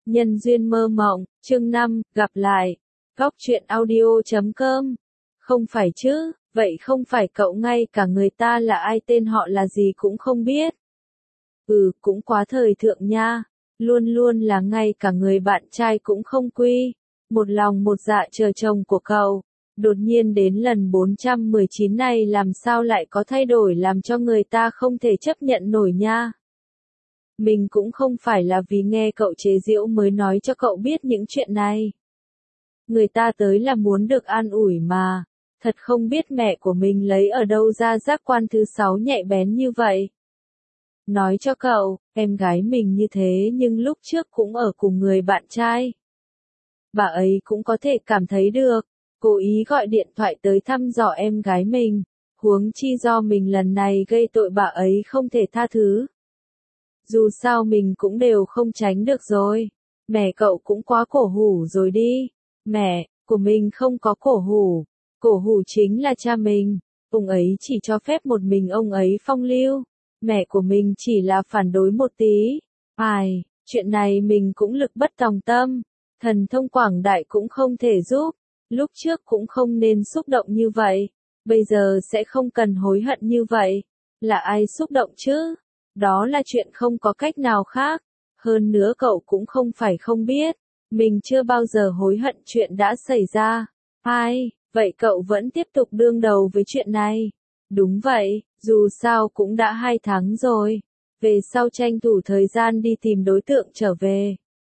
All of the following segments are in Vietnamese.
Nhân duyên mơ mộng, chương 5, gặp lại. Góc truyện audio.com. Không phải chứ, vậy không phải cậu ngay cả người ta là ai tên họ là gì cũng không biết. Cũng quá thời thượng nha. Luôn luôn là ngay cả người bạn trai cũng không quy. Một lòng một dạ chờ chồng của cậu. Đột nhiên đến lần 419 này làm sao lại có thay đổi làm cho người ta không thể chấp nhận nổi nha. Mình cũng không phải là vì nghe cậu chế giễu mới nói cho cậu biết những chuyện này. Người ta tới là muốn được an ủi mà. Thật không biết mẹ của mình lấy ở đâu ra giác quan thứ 6 nhạy bén như vậy. Nói cho cậu, em gái mình như thế nhưng lúc trước cũng ở cùng người bạn trai. Bà ấy cũng có thể cảm thấy được, cố ý gọi điện thoại tới thăm dò em gái mình, huống chi do mình lần này gây tội bà ấy không thể tha thứ. Dù sao mình cũng đều không tránh được rồi. Mẹ cậu cũng quá cổ hủ rồi đi. Mẹ của mình không có cổ hủ. Cổ hủ chính là cha mình. Ông ấy chỉ cho phép một mình ông ấy phong lưu. Mẹ của mình chỉ là phản đối một tí. Chuyện này mình cũng lực bất tòng tâm. Thần thông quảng đại cũng không thể giúp. Lúc trước cũng không nên xúc động như vậy. Bây giờ sẽ không cần hối hận như vậy. Là ai xúc động chứ? Đó là chuyện không có cách nào khác. Hơn nữa cậu cũng không phải không biết. Mình chưa bao giờ hối hận chuyện đã xảy ra. Vậy cậu vẫn tiếp tục đương đầu với chuyện này. Đúng vậy, dù sao cũng đã 2 tháng rồi. Về sau tranh thủ thời gian đi tìm đối tượng trở về.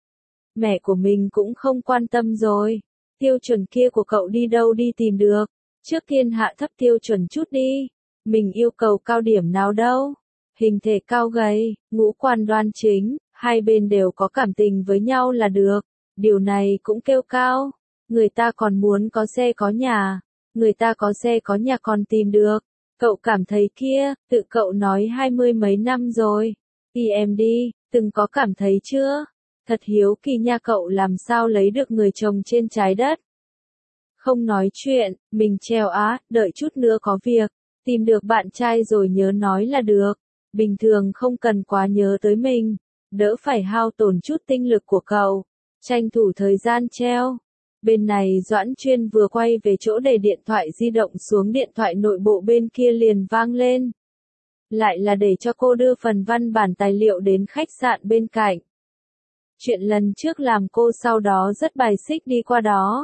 Mẹ của mình cũng không quan tâm rồi. Tiêu chuẩn kia của cậu đi đâu đi tìm được. Trước tiên hạ thấp tiêu chuẩn chút đi. Mình yêu cầu cao điểm nào đâu. Hình thể cao gầy, ngũ quan đoan chính, hai bên đều có cảm tình với nhau là được. Điều này cũng kêu cao. Người ta còn muốn có xe có nhà. Người ta có xe có nhà còn tìm được. Cậu cảm thấy kia, tự cậu nói 20 mấy năm rồi. Em đi, từng có cảm thấy chưa? Thật hiếu kỳ nha, cậu làm sao lấy được người chồng trên trái đất. Không nói chuyện, mình treo đợi chút nữa có việc. Tìm được bạn trai rồi nhớ nói là được. Bình thường không cần quá nhớ tới mình, đỡ phải hao tổn chút tinh lực của cậu, tranh thủ thời gian treo. Bên này Doãn Chuyên vừa quay về chỗ để điện thoại di động xuống, điện thoại nội bộ bên kia liền vang lên. Lại là để cho cô đưa phần văn bản tài liệu đến khách sạn bên cạnh. Chuyện lần trước làm cô sau đó rất bài xích đi qua đó.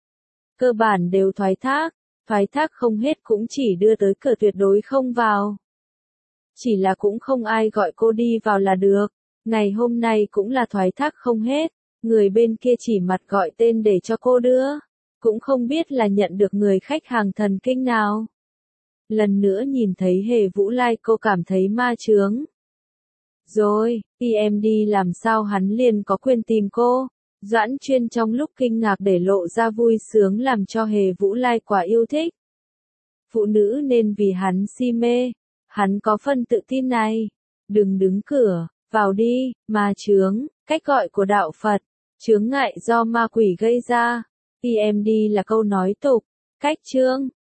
Cơ bản đều thoái thác không hết cũng chỉ đưa tới cửa, tuyệt đối không vào. Chỉ là cũng không ai gọi cô đi vào là được. Ngày hôm nay cũng là thoái thác không hết. Người bên kia chỉ mặt gọi tên để cho cô đưa. Cũng không biết là nhận được người khách hàng thần kinh nào. Lần nữa nhìn thấy Hề Vũ Lai cô cảm thấy ma chướng. Rồi, em đi làm sao hắn liền có quyền tìm cô. Doãn Chuyên trong lúc kinh ngạc để lộ ra vui sướng làm cho Hề Vũ Lai quả yêu thích. Phụ nữ nên vì hắn si mê. Hắn có phần tự tin này. Đừng đứng cửa, vào đi, ma chướng, cách gọi của đạo Phật. Chướng ngại do ma quỷ gây ra. Em đi là câu nói tục. Cách chương.